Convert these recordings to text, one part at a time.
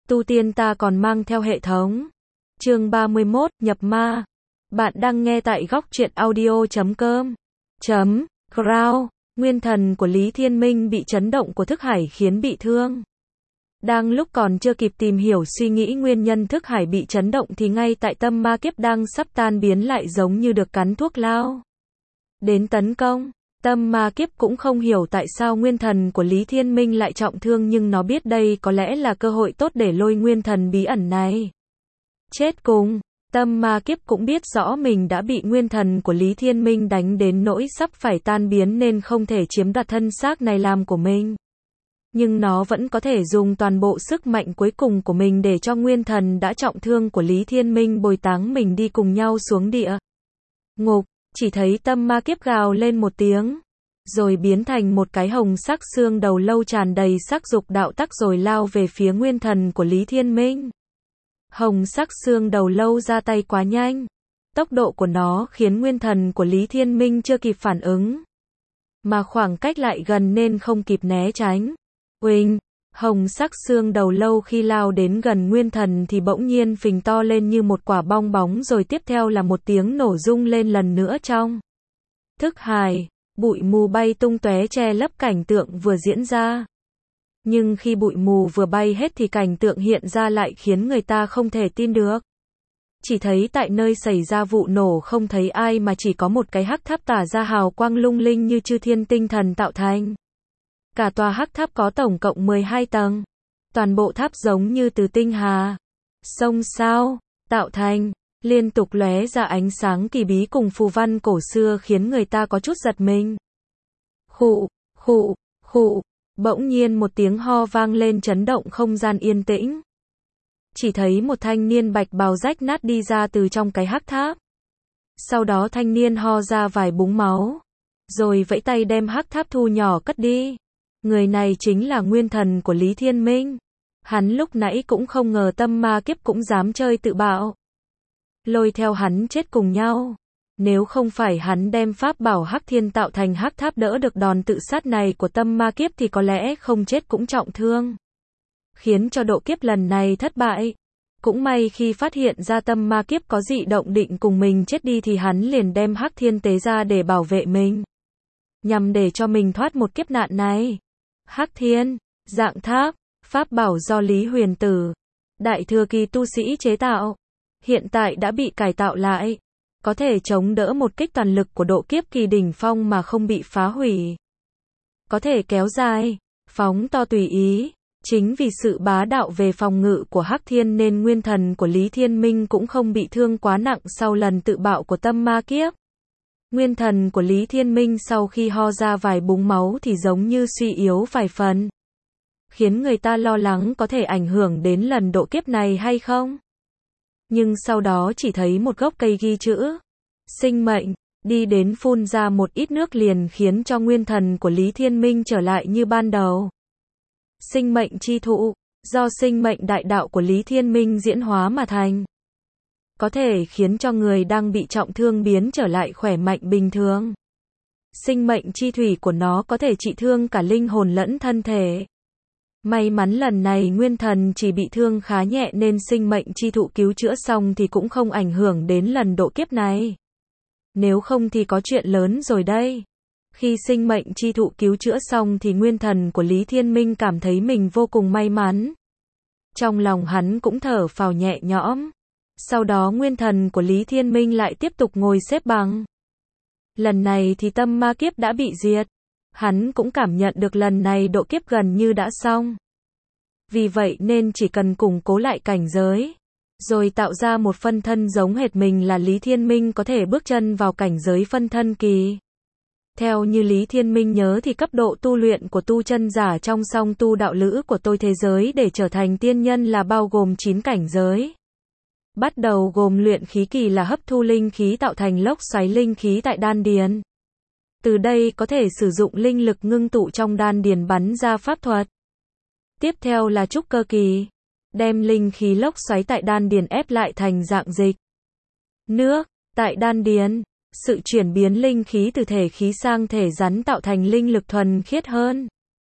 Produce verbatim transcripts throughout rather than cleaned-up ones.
tu tiên ta còn mang theo hệ thống. Chương ba mươi mốt, nhập ma. Bạn đang nghe tại góc truyện audio chấm com. Chấm, Crown. Nguyên thần của Lý Thiên Minh bị chấn động của thức hải khiến bị thương. Đang lúc còn chưa kịp tìm hiểu suy nghĩ nguyên nhân thức hải bị chấn động thì ngay tại tâm ma kiếp đang sắp tan biến lại giống như được cắn thuốc lao đến tấn công. Tâm ma kiếp cũng không hiểu tại sao nguyên thần của Lý Thiên Minh lại trọng thương, nhưng nó biết đây có lẽ là cơ hội tốt để lôi nguyên thần bí ẩn này chết cùng. Tâm ma kiếp cũng biết rõ mình đã bị nguyên thần của Lý Thiên Minh đánh đến nỗi sắp phải tan biến nên không thể chiếm đoạt thân xác này làm của mình. Nhưng nó vẫn có thể dùng toàn bộ sức mạnh cuối cùng của mình để cho nguyên thần đã trọng thương của Lý Thiên Minh bồi táng mình đi cùng nhau xuống địa ngục. Chỉ thấy tâm ma kiếp gào lên một tiếng, rồi biến thành một cái hồng sắc xương đầu lâu tràn đầy sắc dục đạo tắc rồi lao về phía nguyên thần của Lý Thiên Minh. Hồng sắc xương đầu lâu ra tay quá nhanh. Tốc độ của nó khiến nguyên thần của Lý Thiên Minh chưa kịp phản ứng, mà khoảng cách lại gần nên không kịp né tránh. Uỳnh, hồng sắc xương đầu lâu khi lao đến gần nguyên thần thì bỗng nhiên phình to lên như một quả bong bóng, rồi tiếp theo là một tiếng nổ rung lên lần nữa trong thức hải. Bụi mù bay tung tóe che lấp cảnh tượng vừa diễn ra. Nhưng khi bụi mù vừa bay hết thì cảnh tượng hiện ra lại khiến người ta không thể tin được. Chỉ thấy tại nơi xảy ra vụ nổ không thấy ai mà chỉ có một cái hắc tháp tỏa ra hào quang lung linh như chư thiên tinh thần tạo thành. Cả tòa hắc tháp có tổng cộng mười hai tầng. Toàn bộ tháp giống như từ tinh hà, sông sao tạo thành, liên tục lóe ra ánh sáng kỳ bí cùng phù văn cổ xưa khiến người ta có chút giật mình. Khụ, khụ, khụ, bỗng nhiên một tiếng ho vang lên chấn động không gian yên tĩnh. Chỉ thấy một thanh niên bạch bào rách nát đi ra từ trong cái hắc tháp. Sau đó thanh niên ho ra vài búng máu, rồi vẫy tay đem hắc tháp thu nhỏ cất đi. Người này chính là nguyên thần của Lý Thiên Minh. Hắn lúc nãy cũng không ngờ tâm ma kiếp cũng dám chơi tự bạo, lôi theo hắn chết cùng nhau. Nếu không phải hắn đem pháp bảo Hắc Thiên tạo thành hắc tháp đỡ được đòn tự sát này của tâm ma kiếp thì có lẽ không chết cũng trọng thương, khiến cho độ kiếp lần này thất bại. Cũng may khi phát hiện ra tâm ma kiếp có dị động định cùng mình chết đi thì hắn liền đem Hắc Thiên tế ra để bảo vệ mình, nhằm để cho mình thoát một kiếp nạn này. Hắc Thiên, dạng tháp, pháp bảo do Lý Huyền Tử, đại thừa kỳ tu sĩ chế tạo, hiện tại đã bị cải tạo lại, có thể chống đỡ một kích toàn lực của độ kiếp kỳ đỉnh phong mà không bị phá hủy. Có thể kéo dài, phóng to tùy ý. Chính vì sự bá đạo về phòng ngự của Hắc Thiên nên nguyên thần của Lý Thiên Minh cũng không bị thương quá nặng sau lần tự bạo của tâm ma kiếp. Nguyên thần của Lý Thiên Minh sau khi ho ra vài búng máu thì giống như suy yếu vài phần, khiến người ta lo lắng có thể ảnh hưởng đến lần độ kiếp này hay không. Nhưng sau đó chỉ thấy một gốc cây ghi chữ sinh mệnh đi đến phun ra một ít nước liền khiến cho nguyên thần của Lý Thiên Minh trở lại như ban đầu. Sinh mệnh chi thụ, do sinh mệnh đại đạo của Lý Thiên Minh diễn hóa mà thành, có thể khiến cho người đang bị trọng thương biến trở lại khỏe mạnh bình thường. Sinh mệnh chi thủy của nó có thể trị thương cả linh hồn lẫn thân thể. May mắn lần này nguyên thần chỉ bị thương khá nhẹ nên sinh mệnh chi thụ cứu chữa xong thì cũng không ảnh hưởng đến lần độ kiếp này. Nếu không thì có chuyện lớn rồi đây. Khi sinh mệnh chi thụ cứu chữa xong thì nguyên thần của Lý Thiên Minh cảm thấy mình vô cùng may mắn. Trong lòng hắn cũng thở phào nhẹ nhõm. Sau đó nguyên thần của Lý Thiên Minh lại tiếp tục ngồi xếp bằng. Lần này thì tâm ma kiếp đã bị diệt. Hắn cũng cảm nhận được lần này độ kiếp gần như đã xong. Vì vậy nên chỉ cần củng cố lại cảnh giới, rồi tạo ra một phân thân giống hệt mình là Lý Thiên Minh có thể bước chân vào cảnh giới phân thân kỳ. Theo như Lý Thiên Minh nhớ thì cấp độ tu luyện của tu chân giả trong song tu đạo lữ của tôi thế giới để trở thành tiên nhân là bao gồm chín cảnh giới. Bắt đầu gồm luyện khí kỳ là hấp thu linh khí tạo thành lốc xoáy linh khí tại đan điền. Từ đây có thể sử dụng linh lực ngưng tụ trong đan điền bắn ra pháp thuật. Tiếp theo là trúc cơ kỳ, đem linh khí lốc xoáy tại đan điền ép lại thành dạng dịch nước tại đan điền. Sự chuyển biến linh khí từ thể khí sang thể rắn tạo thành linh lực thuần khiết hơn.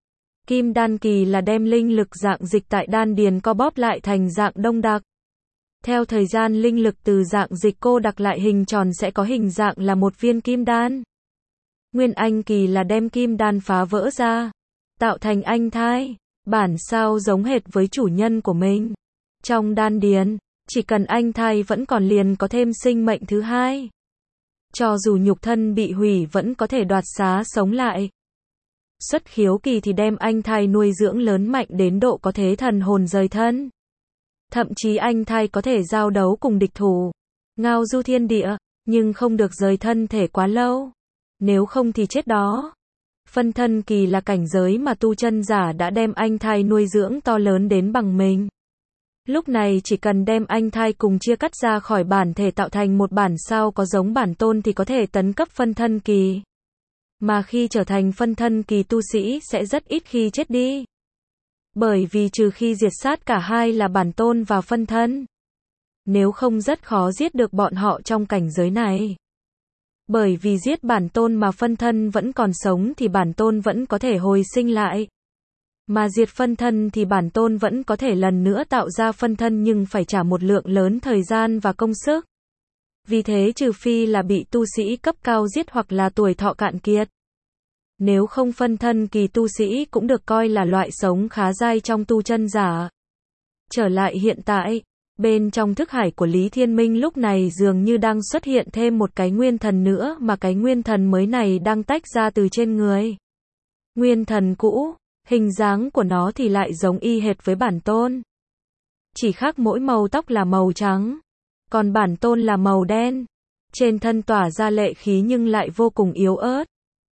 Kim đan kỳ là đem linh lực dạng dịch tại đan điền co bóp lại thành dạng đông đặc. Theo thời gian linh lực từ dạng dịch cô đặc lại hình tròn sẽ có hình dạng là một viên kim đan. Nguyên anh kỳ là đem kim đan phá vỡ ra, tạo thành anh thai, bản sao giống hệt với chủ nhân của mình. Trong đan điền, chỉ cần anh thai vẫn còn liền có thêm sinh mệnh thứ hai. Cho dù nhục thân bị hủy vẫn có thể đoạt xá sống lại. Xuất khiếu kỳ thì đem anh thai nuôi dưỡng lớn mạnh đến độ có thế thần hồn rời thân. Thậm chí anh thai có thể giao đấu cùng địch thủ, ngao du thiên địa, nhưng không được rời thân thể quá lâu. Nếu không thì chết đó. Phân thân kỳ là cảnh giới mà tu chân giả đã đem anh thai nuôi dưỡng to lớn đến bằng mình. Lúc này chỉ cần đem anh thai cùng chia cắt ra khỏi bản thể tạo thành một bản sao có giống bản tôn thì có thể tấn cấp phân thân kỳ. Mà khi trở thành phân thân kỳ tu sĩ sẽ rất ít khi chết đi. Bởi vì trừ khi diệt sát cả hai là bản tôn và phân thân. Nếu không rất khó giết được bọn họ trong cảnh giới này. Bởi vì giết bản tôn mà phân thân vẫn còn sống thì bản tôn vẫn có thể hồi sinh lại. Mà diệt phân thân thì bản tôn vẫn có thể lần nữa tạo ra phân thân nhưng phải trả một lượng lớn thời gian và công sức. Vì thế trừ phi là bị tu sĩ cấp cao giết hoặc là tuổi thọ cạn kiệt. Nếu không phân thân kỳ tu sĩ cũng được coi là loại sống khá dai trong tu chân giả. Trở lại hiện tại, bên trong thức hải của Lý Thiên Minh lúc này dường như đang xuất hiện thêm một cái nguyên thần nữa mà cái nguyên thần mới này đang tách ra từ trên người. Nguyên thần cũ, hình dáng của nó thì lại giống y hệt với bản tôn. Chỉ khác mỗi màu tóc là màu trắng, còn bản tôn là màu đen. Trên thân tỏa ra lệ khí nhưng lại vô cùng yếu ớt.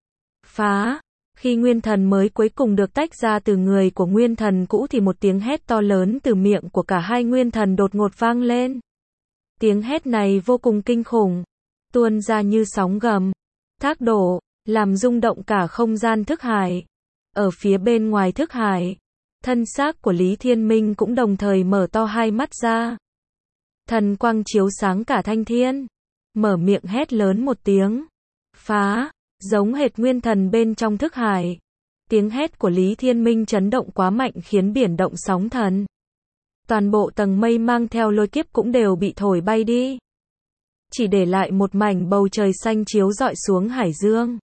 Phá! Khi nguyên thần mới cuối cùng được tách ra từ người của nguyên thần cũ thì một tiếng hét to lớn từ miệng của cả hai nguyên thần đột ngột vang lên. Tiếng hét này vô cùng kinh khủng, tuôn ra như sóng gầm, thác đổ, làm rung động cả không gian thức hải. Ở phía bên ngoài thức hải, thân xác của Lý Thiên Minh cũng đồng thời mở to hai mắt ra. Thần quang chiếu sáng cả thanh thiên, mở miệng hét lớn một tiếng. Phá! Giống hệt nguyên thần bên trong thức hải. Tiếng hét của Lý Thiên Minh chấn động quá mạnh khiến biển động sóng thần. Toàn bộ tầng mây mang theo lôi kiếp cũng đều bị thổi bay đi. Chỉ để lại một mảnh bầu trời xanh chiếu rọi xuống hải dương.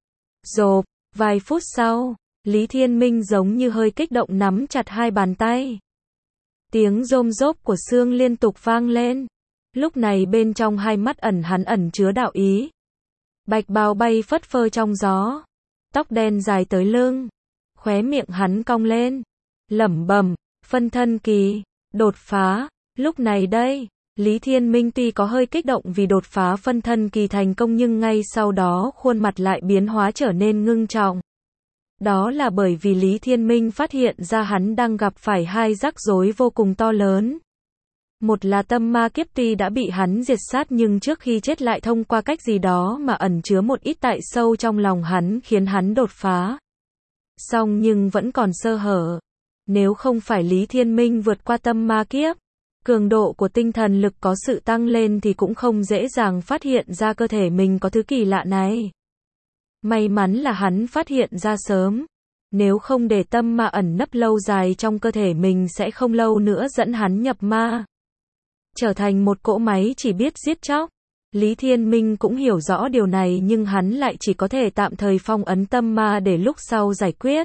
Rộp, vài phút sau, Lý Thiên Minh giống như hơi kích động nắm chặt hai bàn tay. Tiếng rôm rốp của xương liên tục vang lên. Lúc này bên trong hai mắt ẩn hắn ẩn chứa đạo ý. Bạch bào bay phất phơ trong gió, tóc đen dài tới lưng, khóe miệng hắn cong lên, lẩm bẩm, phân thân kỳ, đột phá. Lúc này đây, Lý Thiên Minh tuy có hơi kích động vì đột phá phân thân kỳ thành công nhưng ngay sau đó khuôn mặt lại biến hóa trở nên ngưng trọng. Đó là bởi vì Lý Thiên Minh phát hiện ra hắn đang gặp phải hai rắc rối vô cùng to lớn. Một là tâm ma kiếp tuy đã bị hắn diệt sát nhưng trước khi chết lại thông qua cách gì đó mà ẩn chứa một ít tại sâu trong lòng hắn khiến hắn đột phá. Song nhưng vẫn còn sơ hở. Nếu không phải Lý Thiên Minh vượt qua tâm ma kiếp, cường độ của tinh thần lực có sự tăng lên thì cũng không dễ dàng phát hiện ra cơ thể mình có thứ kỳ lạ này. May mắn là hắn phát hiện ra sớm. Nếu không để tâm ma ẩn nấp lâu dài trong cơ thể mình sẽ không lâu nữa dẫn hắn nhập ma. Trở thành một cỗ máy chỉ biết giết chóc. Lý Thiên Minh cũng hiểu rõ điều này nhưng hắn lại chỉ có thể tạm thời phong ấn tâm ma để lúc sau giải quyết.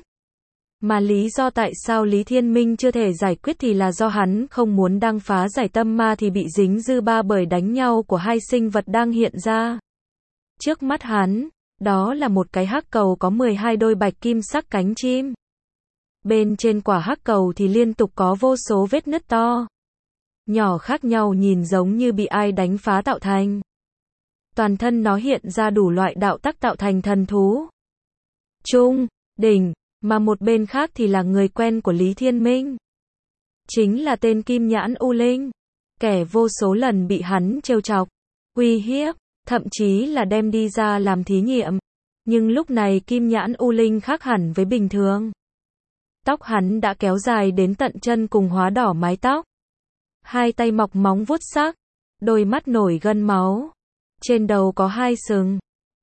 Mà lý do tại sao Lý Thiên Minh chưa thể giải quyết thì là do hắn không muốn đang phá giải tâm ma thì bị dính dư ba bởi đánh nhau của hai sinh vật đang hiện ra. Trước mắt hắn, đó là một cái hắc cầu có mười hai đôi bạch kim sắc cánh chim. Bên trên quả hắc cầu thì liên tục có vô số vết nứt to nhỏ khác nhau nhìn giống như bị ai đánh phá tạo thành. Toàn thân nó hiện ra đủ loại đạo tắc tạo thành thần thú. Trung, đỉnh, mà một bên khác thì là người quen của Lý Thiên Minh. Chính là tên Kim Nhãn U Linh. Kẻ vô số lần bị hắn trêu chọc, uy hiếp, thậm chí là đem đi ra làm thí nghiệm. Nhưng lúc này Kim Nhãn U Linh khác hẳn với bình thường. Tóc hắn đã kéo dài đến tận chân cùng hóa đỏ mái tóc. Hai tay mọc móng vuốt sắc, đôi mắt nổi gân máu. Trên đầu có hai sừng,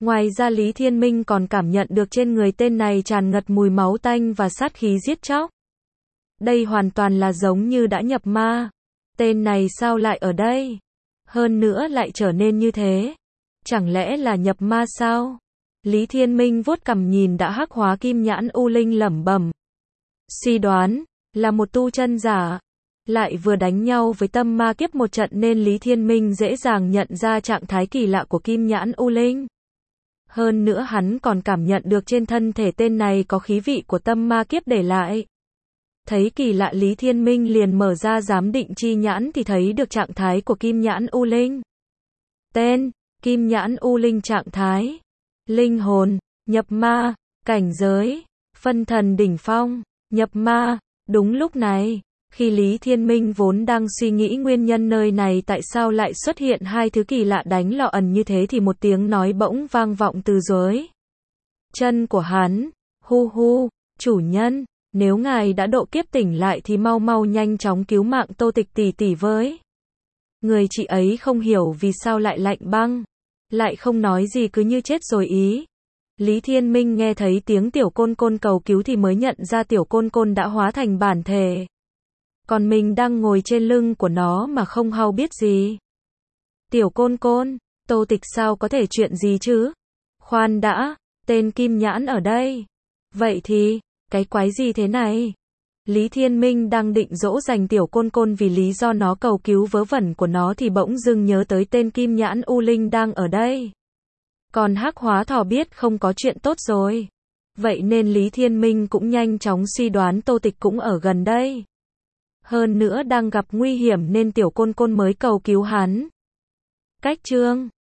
Ngoài ra Lý Thiên Minh còn cảm nhận được trên người tên này tràn ngập mùi máu tanh và sát khí giết chóc. Đây hoàn toàn là giống như đã nhập ma. Tên này sao lại ở đây? Hơn nữa lại trở nên như thế. Chẳng lẽ là nhập ma sao? Lý Thiên Minh vuốt cằm nhìn đã hắc hóa kim nhãn U Linh lẩm bẩm. Suy đoán, là một tu chân giả. Lại vừa đánh nhau với tâm ma kiếp một trận nên Lý Thiên Minh dễ dàng nhận ra trạng thái kỳ lạ của kim nhãn U Linh. Hơn nữa hắn còn cảm nhận được trên thân thể tên này có khí vị của tâm ma kiếp để lại. Thấy kỳ lạ Lý Thiên Minh liền mở ra giám định chi nhãn thì thấy được trạng thái của kim nhãn U Linh. Tên, kim nhãn U Linh trạng thái. Linh hồn, nhập ma, cảnh giới, phân thần đỉnh phong, nhập ma. Đúng lúc này, khi Lý Thiên Minh vốn đang suy nghĩ nguyên nhân nơi này tại sao lại xuất hiện hai thứ kỳ lạ đánh lò ẩn như thế thì một tiếng nói bỗng vang vọng từ dưới chân của hắn. Hu hu, chủ nhân, nếu ngài đã độ kiếp tỉnh lại thì mau mau nhanh chóng cứu mạng Tô Tịch tỷ tỷ với. Người chị ấy không hiểu vì sao lại lạnh băng, lại không nói gì cứ như chết rồi ý. Lý Thiên Minh nghe thấy tiếng tiểu côn côn cầu cứu thì mới nhận ra tiểu côn côn đã hóa thành bản thể. Còn mình đang ngồi trên lưng của nó mà không hao biết gì. Tiểu côn côn, Tô Tịch sao có thể chuyện gì chứ? Khoan đã, tên kim nhãn ở đây. Vậy thì, cái quái gì thế này? Lý Thiên Minh đang định dỗ dành tiểu côn côn vì lý do nó cầu cứu vớ vẩn của nó thì bỗng dưng nhớ tới tên kim nhãn U Linh đang ở đây. Còn hắc hóa thỏ biết không có chuyện tốt rồi. Vậy nên Lý Thiên Minh cũng nhanh chóng suy đoán Tô Tịch cũng ở gần đây. Hơn nữa đang gặp nguy hiểm nên tiểu côn côn mới cầu cứu hắn. Cách chương